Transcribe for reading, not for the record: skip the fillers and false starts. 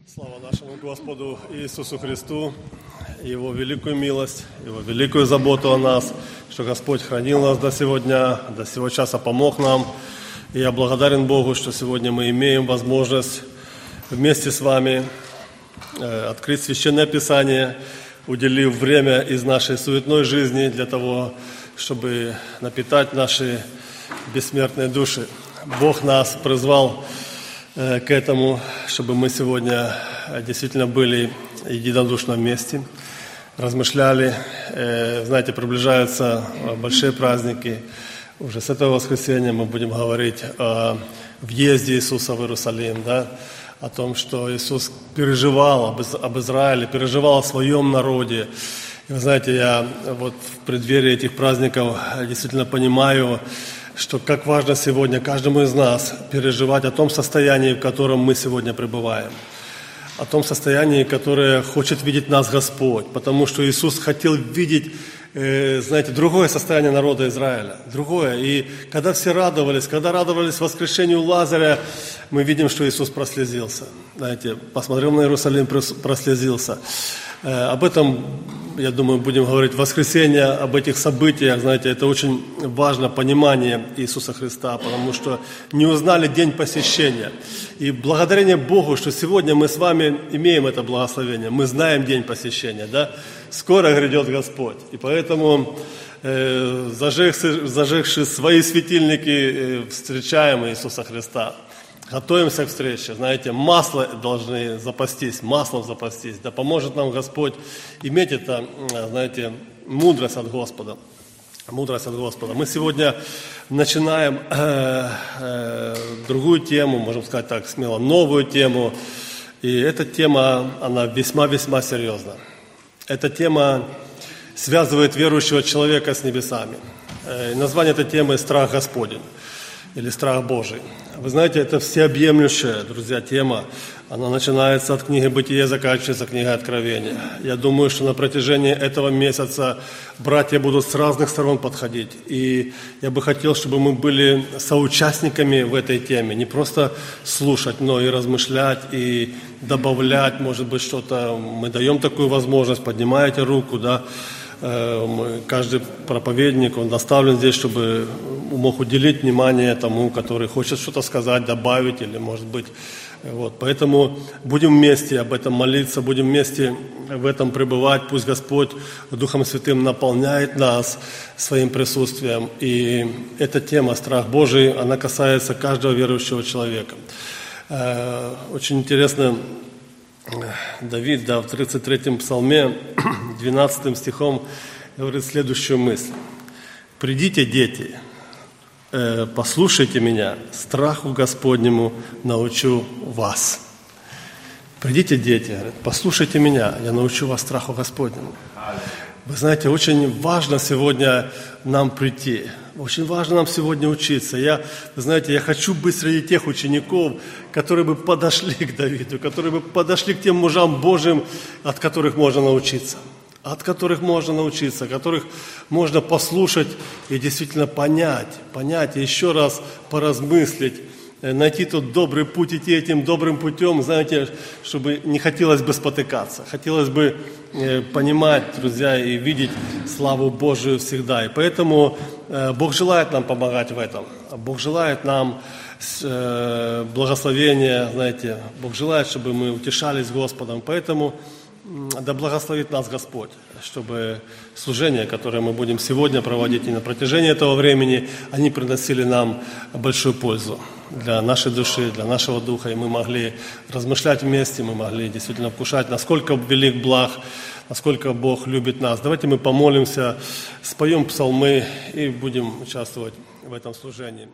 Слава нашему Господу Иисусу Христу, Его великую милость, Его великую заботу о нас, что Господь хранил нас до сего дня, до сего часа помог нам. И я благодарен Богу, что сегодня мы имеем возможность вместе с вами открыть Священное Писание, уделив время из нашей суетной жизни для того, чтобы напитать наши бессмертные души. Бог нас призвал к этому, чтобы мы сегодня действительно были единодушно вместе, размышляли. Знаете, приближаются большие праздники. Уже с этого воскресенья мы будем говорить о въезде Иисуса в Иерусалим, да? О том, что Иисус переживал об Израиле, переживал о своем народе. И вы знаете, я вот в преддверии этих праздников действительно понимаю, что как важно сегодня каждому из нас переживать о том состоянии, в котором мы сегодня пребываем, о том состоянии, которое хочет видеть нас Господь, потому что Иисус хотел видеть, знаете, другое состояние народа Израиля, другое. И когда все радовались, воскрешению Лазаря, мы видим, что Иисус прослезился. Знаете, посмотрел на Иерусалим, прослезился. Об этом, я думаю, будем говорить в воскресенье, об этих событиях. Знаете, это очень важно, понимание Иисуса Христа, потому что не узнали день посещения. И благодарение Богу, что сегодня мы с вами имеем это благословение, мы знаем день посещения, да? Скоро грядет Господь. И поэтому, зажегши свои светильники, встречаем Иисуса Христа. Готовимся к встрече, знаете, маслом запастись. Да поможет нам Господь иметь это, знаете, мудрость от Господа. Мы сегодня начинаем другую тему, можем сказать так смело, новую тему. И эта тема, она весьма-весьма серьезна. Эта тема связывает верующего человека с небесами. Название этой темы «Страх Господень» или «Страх Божий». Вы знаете, это всеобъемлющая, друзья, тема. Она начинается от книги «Бытие», заканчивается книгой «Откровения». Я думаю, что на протяжении этого месяца братья будут с разных сторон подходить. И я бы хотел, чтобы мы были соучастниками в этой теме. Не просто слушать, но и размышлять, и добавлять, может быть, что-то. Мы даем такую возможность, поднимаете руку, да. Каждый проповедник, он доставлен здесь, чтобы мог уделить внимание тому, который хочет что-то сказать, добавить или, может быть, вот. Поэтому будем вместе об этом молиться, будем вместе в этом пребывать. Пусть Господь Духом Святым наполняет нас своим присутствием. И эта тема «Страх Божий», она касается каждого верующего человека. Очень интересно, Давид, в 33-м псалме, 12 стихом, говорит следующую мысль. «Придите, дети, послушайте меня, страху Господнему научу вас». Придите, дети, говорит, послушайте меня, я научу вас страху Господнему. Вы знаете, очень важно сегодня нам прийти, очень важно нам сегодня учиться. Вы знаете, я хочу быть среди тех учеников, которые бы подошли к Давиду, которые бы подошли к тем мужам Божьим, от которых можно научиться, которых можно послушать и действительно понять и еще раз поразмыслить, найти тот добрый путь, идти этим добрым путем, знаете, чтобы не хотелось бы спотыкаться, хотелось бы понимать, друзья, и видеть славу Божию всегда. И поэтому Бог желает нам помогать в этом. Бог желает нам благословения, знаете, Бог желает, чтобы мы утешались Господом. Поэтому да благословит нас Господь, чтобы служения, которые мы будем сегодня проводить и на протяжении этого времени, они приносили нам большую пользу для нашей души, для нашего духа, и мы могли размышлять вместе, мы могли действительно вкушать, насколько велик благ, насколько Бог любит нас. Давайте мы помолимся, споем псалмы и будем участвовать в этом служении.